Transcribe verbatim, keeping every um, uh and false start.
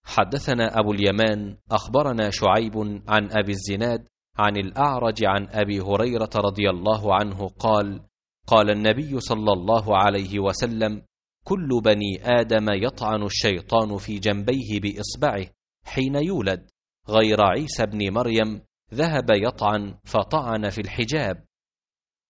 حدثنا أبو اليمان أخبرنا شعيب عن أبي الزناد عن الأعرج عن أبي هريرة رضي الله عنه قال: قال النبي صلى الله عليه وسلم: كل بني آدم يطعن الشيطان في جنبيه بإصبعه حين يولد، غير عيسى بن مريم ذهب يطعن فطعن في الحجاب،